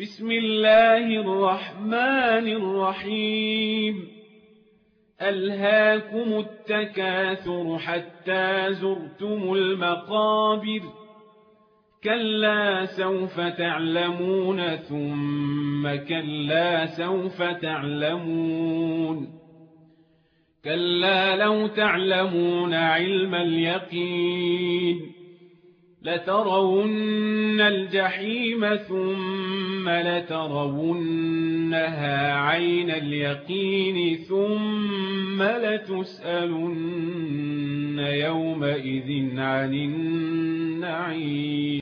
بسم الله الرحمن الرحيم ألهاكم التكاثر حتى زرتم المقابر كلا سوف تعلمون ثم كلا سوف تعلمون كلا لو تعلمون علم اليقين لترون الجحيم ثم لترونها عين اليقين ثم لتسألن يومئذ عن النعيم